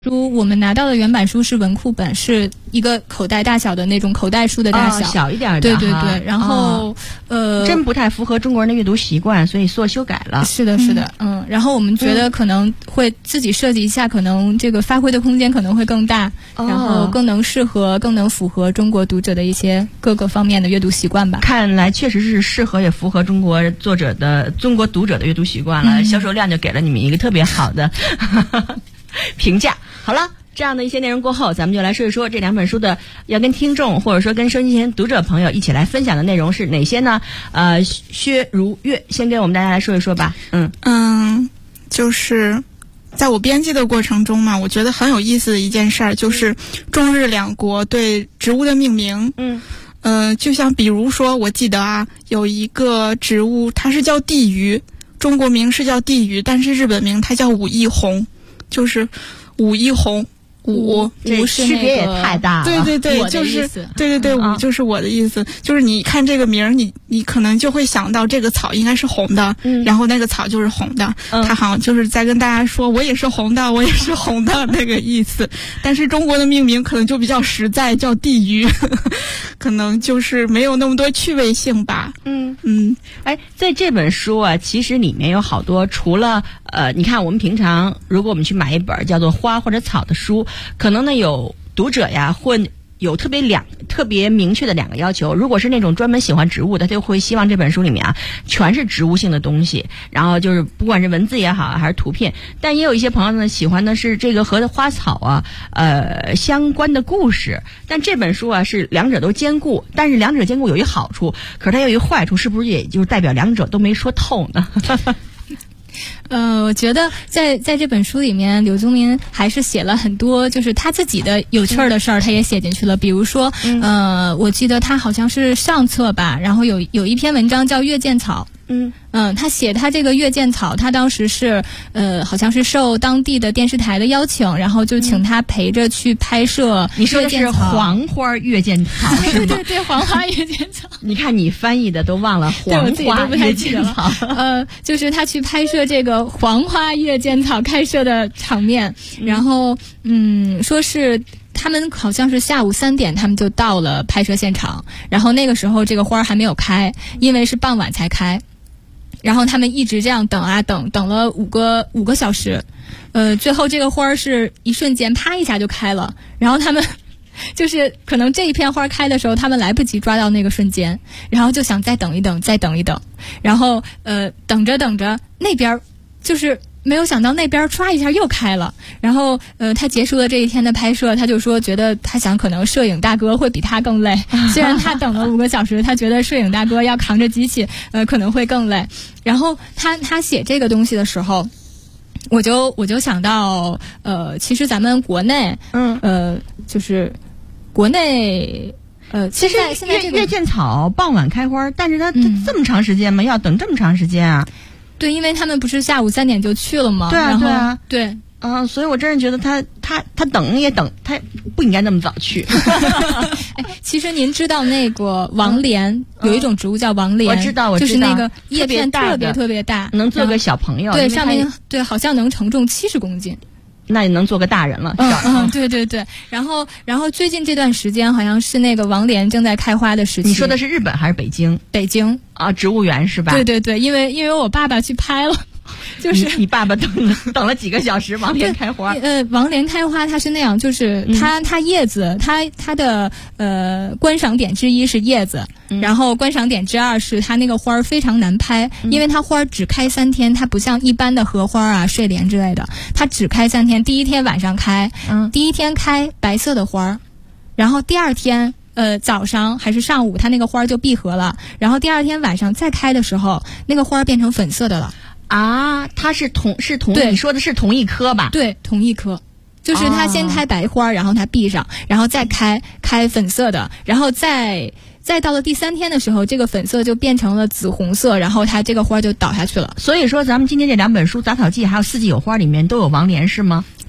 书我们拿到的原版书是文库本，是一个口袋大小的那种口袋书的大小， 小一点的。 对对对，然后真不太符合中国人的阅读习惯，所以做修改了。 是的，是的，然后我们觉得可能会自己设计一下，可能这个发挥的空间可能会更大，然后更能适合、更能符合中国读者的一些各个方面的阅读习惯吧。 看来确实是适合也符合中国读者的阅读习惯了。销售量就给了你们一个特别好的评价。好了，这样的一些内容过后，咱们就来说一说这两本书的要跟听众或者说跟收音机前读者朋友一起来分享的内容是哪些呢？薛如月先跟我们大家来说一说吧。 就是在我编辑的过程中嘛，我觉得很有意思的一件事儿就是中日两国对植物的命名。就像比如说，我记得啊，有一个植物它是叫地榆，中国名是叫地榆，但是日本名它叫武义红，就是武义红。武是区别也太大了。 对对对，就是对对对，武就是我的意思，就是你看这个名儿，你可能就会想到这个草应该是红的，然后那个草就是红的，它好像就是在跟大家说我也是红的，我也是红的那个意思。但是中国的命名可能就比较实在，叫地榆，可能就是没有那么多趣味性吧。 在这本书啊，其实里面有好多，除了你看我们平常如果我们去买一本叫做花或者草的书，可能呢有读者呀会有特别明确的两个要求。如果是那种专门喜欢植物的，他就会希望这本书里面啊全是植物性的东西，然后就是不管是文字也好还是图片。但也有一些朋友呢喜欢的是这个和花草啊相关的故事。但这本书啊是两者都兼顾，但是两者兼顾有一好处，可是它有一坏处，是不是也就是代表两者都没说透呢？ 我觉得在这本书里面，柳宗民还是写了很多，就是他自己的有趣儿的事儿，他也写进去了。比如说，我记得他好像是上册吧，然后有一篇文章叫《月见草》。他写他这个月见草，他当时是好像是受当地的电视台的邀请，然后就请他陪着去拍摄。 你说的是黄花月见草是吗？ 对对，黄花月见草。 你看你翻译的都忘了黄花月见草。 就是他去拍摄这个黄花月见草开设的场面，然后说是他们好像是下午3点他们就到了拍摄现场，然后那个时候这个花还没有开，因为是傍晚才开。然后他们一直这样等啊等了五个小时，最后这个花是一瞬间啪一下就开了，然后他们就是可能这一片花开的时候他们来不及抓到那个瞬间，然后就想再等一等，然后等着那边就是没有想到那边唰一下又开了，然后他结束了这一天的拍摄，他就说觉得他想可能摄影大哥会比他更累，虽然他等了5个小时，他觉得摄影大哥要扛着机器可能会更累。然后他写这个东西的时候，我就想到其实咱们国内就是国内其实现在这个月见草傍晚开花，但是它这么长时间吗？要等这么长时间啊？ 对，因为他们不是下午3点就去了吗？ 对啊，对啊， 对。 所以我真是觉得他等也等，他不应该那么早去。 其实您知道那个王莲有一种植物叫王莲， 我知道， 就是那个叶片特别大， 能做个小朋友。 对，上面对好像能承重70公斤。 那也能做个大人了。 对对对。然后最近这段时间好像是那个王莲正在开花的时期。 你说的是日本还是北京？ 北京啊，植物园是吧？ 对对对，因为我爸爸去拍了。就是你爸爸等了几个小时，王莲开花。 王莲开花它是那样，就是它叶子，它的观赏点之一是叶子，然后观赏点之2是它那个花非常难拍，因为它花只开3天，它不像一般的荷花啊、睡莲之类的，它只开3天。第一天晚上开，第一天开白色的花，然后第2天早上还是上午，它那个花就闭合了，然后第2天晚上再开的时候，那个花变成粉色的了。 啊，它是同你说的是同一棵吧？ 对，同一棵，就是它先开白花，然后它闭上，然后再开粉色的，然后再到了第3天的时候，这个粉色就变成了紫红色，然后它这个花就倒下去了。 所以说，咱们今天这2本书《杂草记》还有《四季有花》里面都有王莲是吗？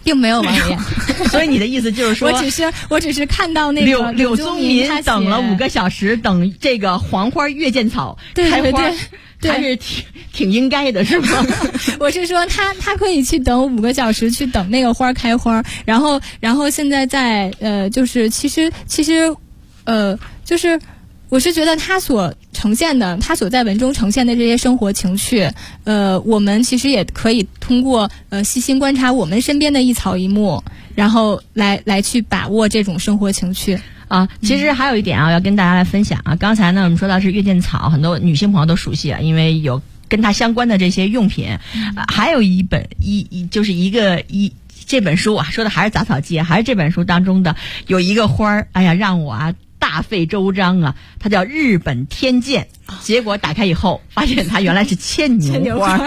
并没有王爷。 所以你的意思就是说， 我只是看到那个柳宗民等了5个小时，等这个黄花月见草开花，还是挺应该的，是吗？ 我是说他可以去等5个小时，去等那个花开花，然后现在就是其实就是我是觉得他所在文中呈现的这些生活情趣，我们其实也可以通过细心观察我们身边的一草一木，然后来去把握这种生活情趣。 啊，其实还有一点啊，要跟大家来分享啊。刚才呢，我们说到是月见草，很多女性朋友都熟悉啊，因为有跟它相关的这些用品。还有就是这本书啊，说的还是杂草记，还是这本书当中的有一个花儿，哎呀，让我大费周章啊，它叫日本天剑。结果打开以后，发现它原来是牵牛花。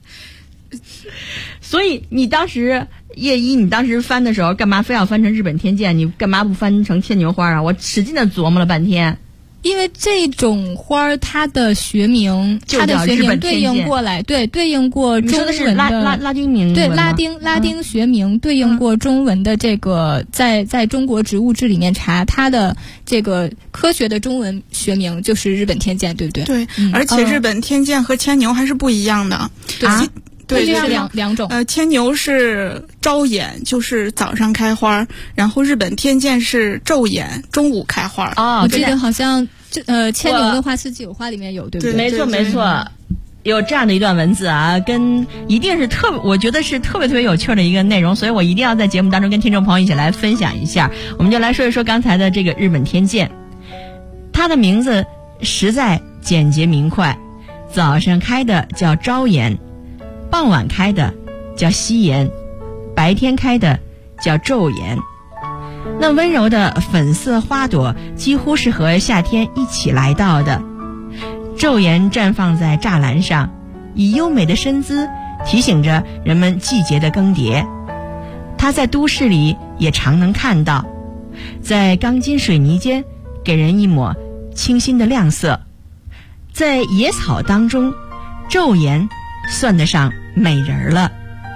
所以你当时叶一，你当时翻的时候，干嘛非要翻成日本天剑？你干嘛不翻成牵牛花啊？我使劲的琢磨了半天。 因为这种花它的学名对应过来，对应过中文的。你说的是拉丁名？ 对，拉丁学名对应过中文的这个，在中国植物志里面查它的这个科学的中文学名就是日本天剑，对不对？ 对，而且日本天剑和牵牛还是不一样的。 对，这是两种。 牵牛是朝眼，就是早上开花，然后日本天剑是昼眼，中午开花。 我记得好像牵牛的话，四季有花里面有，对不对？ 没错，有这样的一段文字啊，一定是我觉得是特别有趣的一个内容，所以我一定要在节目当中跟听众朋友一起来分享一下。我们就来说一说刚才的这个日本天剑，它的名字实在简洁明快，早上开的叫朝颜，傍晚开的叫夕颜，白天开的叫昼颜。那温柔的粉色花朵几乎是和夏天一起来到的，昼颜绽放在栅栏上，以优美的身姿提醒着人们季节的更迭。它在都市里也常能看到，在钢筋水泥间给人一抹清新的亮色。在野草当中，昼颜算得上美人了。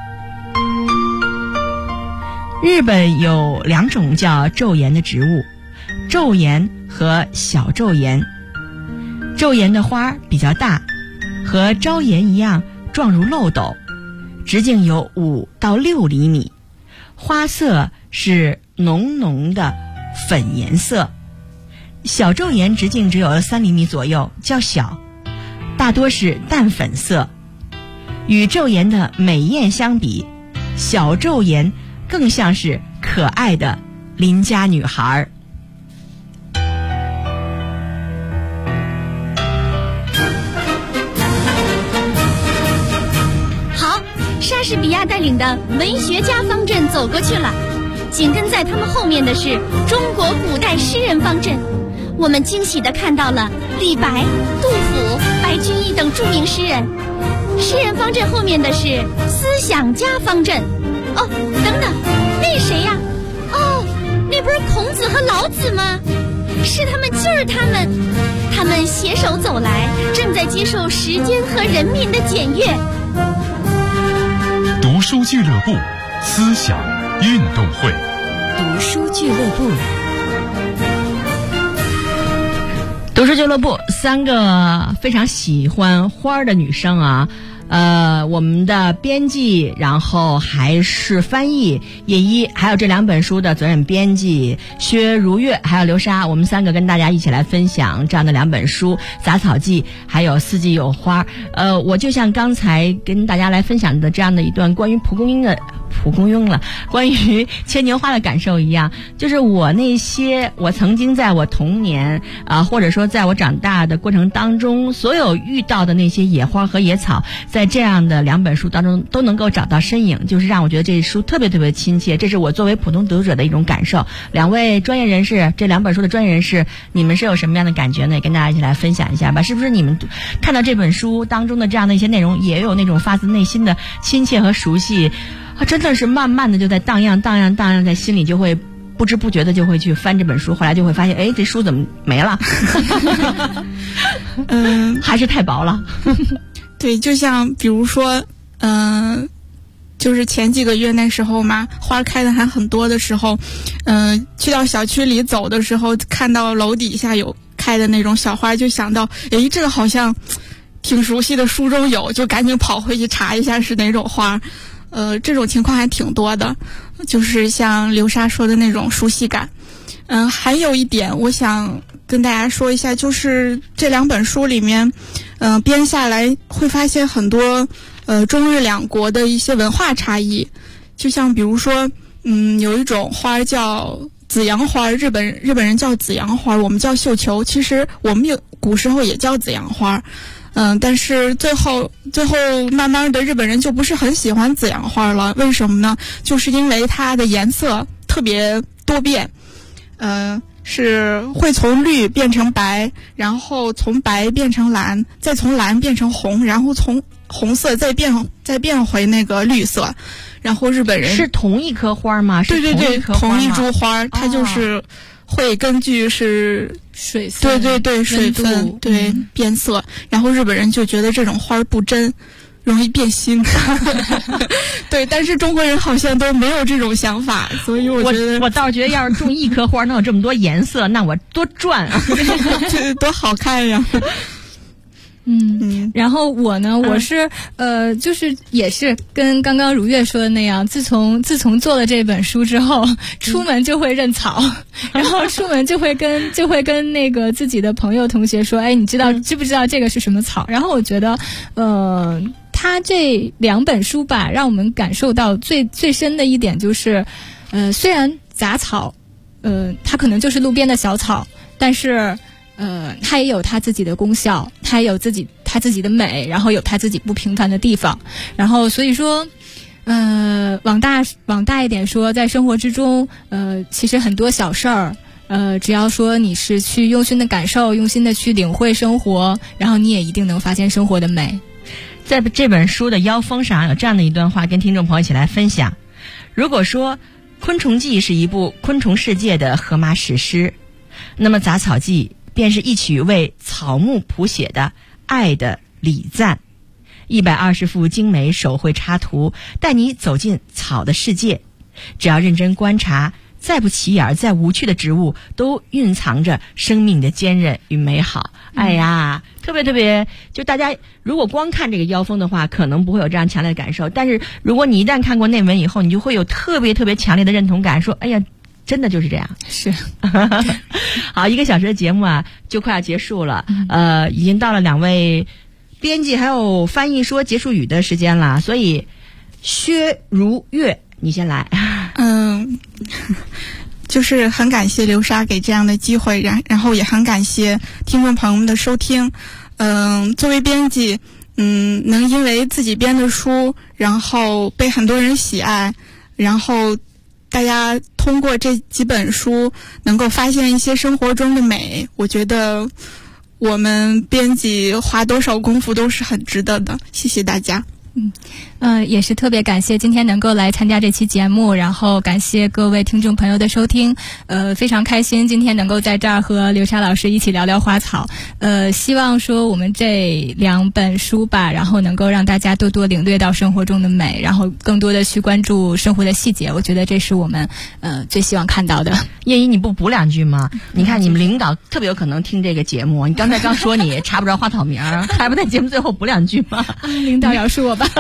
日本有2种叫昼颜的植物，昼颜和小昼颜。昼颜的花比较大，和朝颜一样状如漏斗，直径有5到6厘米，花色是浓浓的粉颜色。小昼颜直径只有3厘米左右，较小，大多是淡粉色。与昼颜的美艳相比，小昼颜更像是可爱的邻家女孩。 好，莎士比亚带领的文学家方阵走过去了，紧跟在他们后面的是中国古代诗人方阵。我们惊喜地看到了李白、杜甫、白居易等著名诗人。诗人方阵后面的是思想家方阵。哦，等等，那谁呀？哦，那不是孔子和老子吗？是他们，就是他们，他们携手走来，正在接受时间和人民的检阅。 读书俱乐部，思想运动会。 读书俱乐部。 读书俱乐部，3个非常喜欢花的女生啊，我们的编辑，然后还是翻译叶一，还有这2本书的责任编辑薛如月，还有刘莎，我们3个跟大家一起来分享这样的2本书，杂草记还有四季有花。我就像刚才跟大家来分享的这样的一段关于蒲公英了，关于牵牛花的感受一样，就是我曾经在我童年或者说在我长大的过程当中，所有遇到的那些野花和野草，在这样的2本书当中都能够找到身影，就是让我觉得这书特别特别亲切，这是我作为普通读者的一种感受。2位专业人士，这2本书的专业人士，你们是有什么样的感觉呢？也跟大家一起来分享一下吧。是不是你们看到这本书当中的这样的一些内容，也有那种发自内心的亲切和熟悉？真的是慢慢的就在荡漾，在心里就会不知不觉的就会去翻这本书，后来就会发现，哎，这书怎么没了？还是太薄了。 对，就像比如说， 就是前几个月那时候嘛，花开的还很多的时候，去到小区里走的时候，看到楼底下有开的那种小花，就想到，诶，这个好像挺熟悉的，书中有，就赶紧跑回去查一下是哪种花。这种情况还挺多的，就是像流沙说的那种熟悉感。还有一点我想跟大家说一下，就是这2本书里面，编下来会发现很多中日两国的一些文化差异，就像比如说，有一种花叫紫阳花，日本人叫紫阳花，我们叫绣球，其实我们古时候也叫紫阳花。但是最后慢慢的日本人就不是很喜欢紫阳花了，为什么呢？就是因为它的颜色特别多变，是会从绿变成白，然后从白变成蓝，再从蓝变成红，然后从红色再变回那个绿色。然后日本人是同一颗花吗？ 对对对，同一株花，它就是会根据是水分， 对水分对变色，然后日本人就觉得这种花不真，容易变心。对，但是中国人好像都没有这种想法，所以我觉得我倒是觉得要是种一颗花能有这么多颜色，那我多赚啊， 多好看呀。 然后我呢，我是就是也是跟刚刚如月说的那样，自从做了这本书之后，出门就会认草，然后出门就会跟那个自己的朋友同学说，哎，你知不知道这个是什么草？然后我觉得他这2本书吧，让我们感受到最深的一点就是，虽然杂草，它可能就是路边的小草，但是它也有它自己的功效，它也有它自己的美，然后有它自己不平凡的地方。然后所以说，往大一点说，在生活之中，其实很多小事儿，只要说你是去用心的感受，用心的去领会生活，然后你也一定能发现生活的美。 在这本书的腰封上有这样的一段话，跟听众朋友一起来分享。如果说《昆虫记》是一部昆虫世界的荷马史诗，那么《杂草记》便是一曲为草木谱写的爱的礼赞，120幅精美手绘插图，带你走进草的世界。只要认真观察，再不起眼、再无趣的植物，都蕴藏着生命的坚韧与美好。哎呀，特别，就大家如果光看这个腰封的话，可能不会有这样强烈的感受。但是如果你一旦看过内文以后，你就会有特别强烈的认同感，说，哎呀，真的就是这样。 是。 好，1个小时的节目啊，就快要结束了。已经到了2位编辑还有翻译说结束语的时间了，所以薛如月，你先来。 就是很感谢流沙给这样的机会，然后也很感谢听众朋友们的收听。作为编辑，能因为自己编的书，然后被很多人喜爱，然后大家通过这几本书能够发现一些生活中的美，我觉得我们编辑花多少功夫都是很值得的。谢谢大家。 也是特别感谢今天能够来参加这期节目，然后感谢各位听众朋友的收听。非常开心今天能够在这儿和流沙老师一起聊聊花草。希望说我们这2本书吧，然后能够让大家多多领略到生活中的美，然后更多的去关注生活的细节。我觉得这是我们最希望看到的。 叶一，你不补2句吗？你看你们领导特别有可能听这个节目，你刚说你查不着花草名，还不在节目最后补2句吗？ 领导饶恕我吧。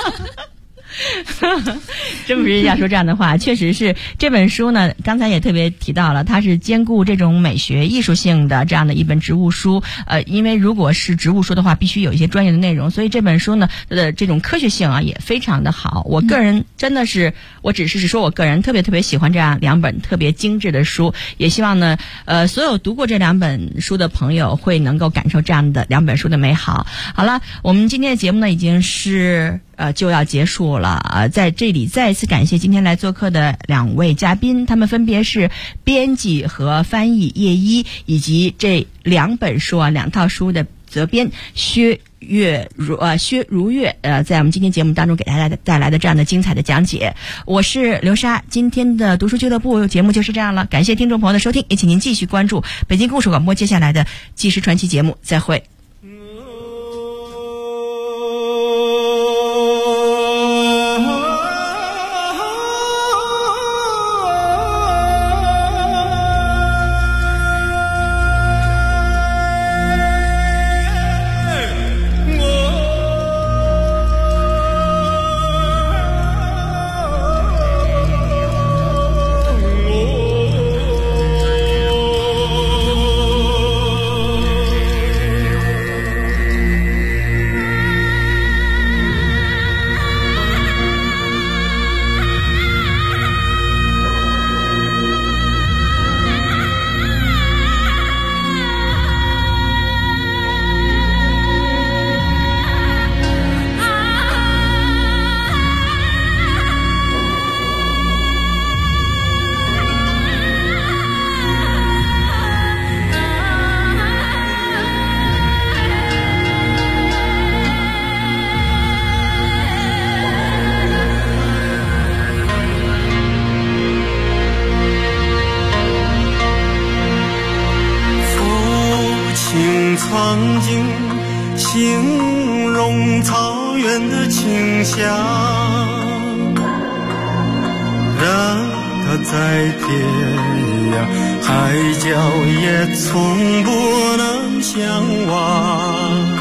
真不是要说这样的话，确实是这本书呢，刚才也特别提到了，它是兼顾这种美学艺术性的这样的一本植物书。因为如果是植物书的话，必须有一些专业的内容，所以这本书呢的这种科学性啊也非常的好。我个人真的是，我只是说我个人特别喜欢这样2本特别精致的书，也希望呢所有读过这2本书的朋友会能够感受这样的2本书的美好。好了，我们今天的节目呢已经是就要结束了。在这里再一次感谢今天来做客的2位嘉宾，他们分别是编辑和翻译叶一，以及这2本书2套书的责编薛如月，在我们今天节目当中给大家带来的这样的精彩的讲解。我是流沙，今天的读书俱乐部节目就是这样了，感谢听众朋友的收听，也请您继续关注北京故事广播接下来的纪实传奇节目，再会。 人的倾向，让它在天涯海角也从不能相忘。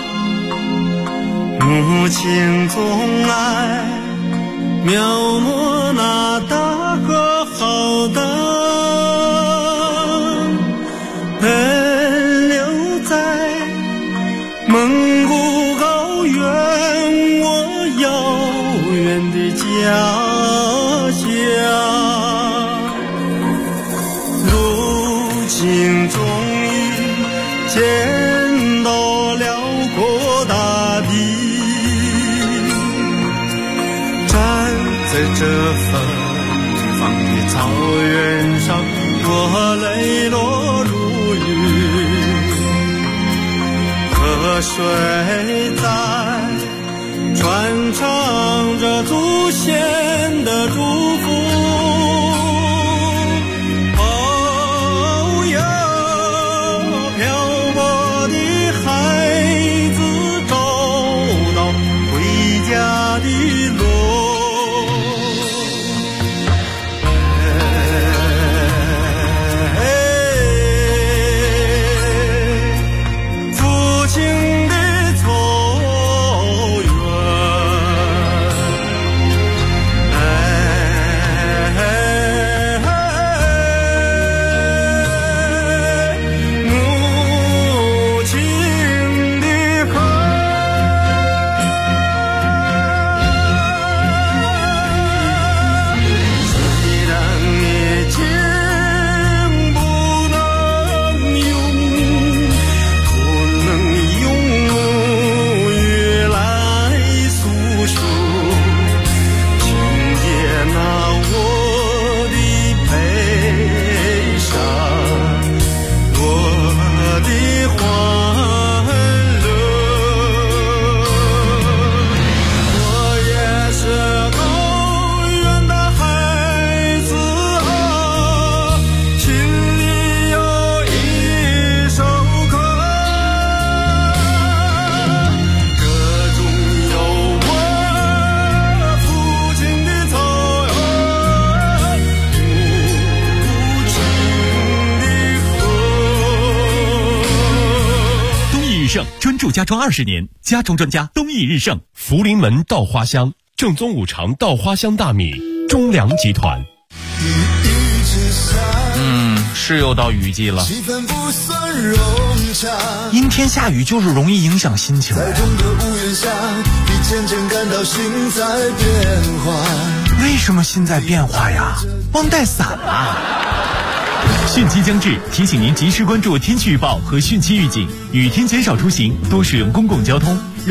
母亲总爱描摹那大河浩荡，奔流在蒙古高原，我遥远的家乡。如今终于见到辽阔大地，站在这芬芳的草原上，我泪落如雨。河水在传唱着祖先的祝福。哦哟，漂泊的孩子找到回家的路。 专注家装20年，家装专家东益日盛。 福临门稻花香，正宗五常稻花香大米，中粮集团。 是又到雨季了，阴天下雨就是容易影响心情。为什么心在变化呀？忘带伞了。 汛期将至，提醒您及时关注天气预报和汛期预警，雨天减少出行，多使用公共交通。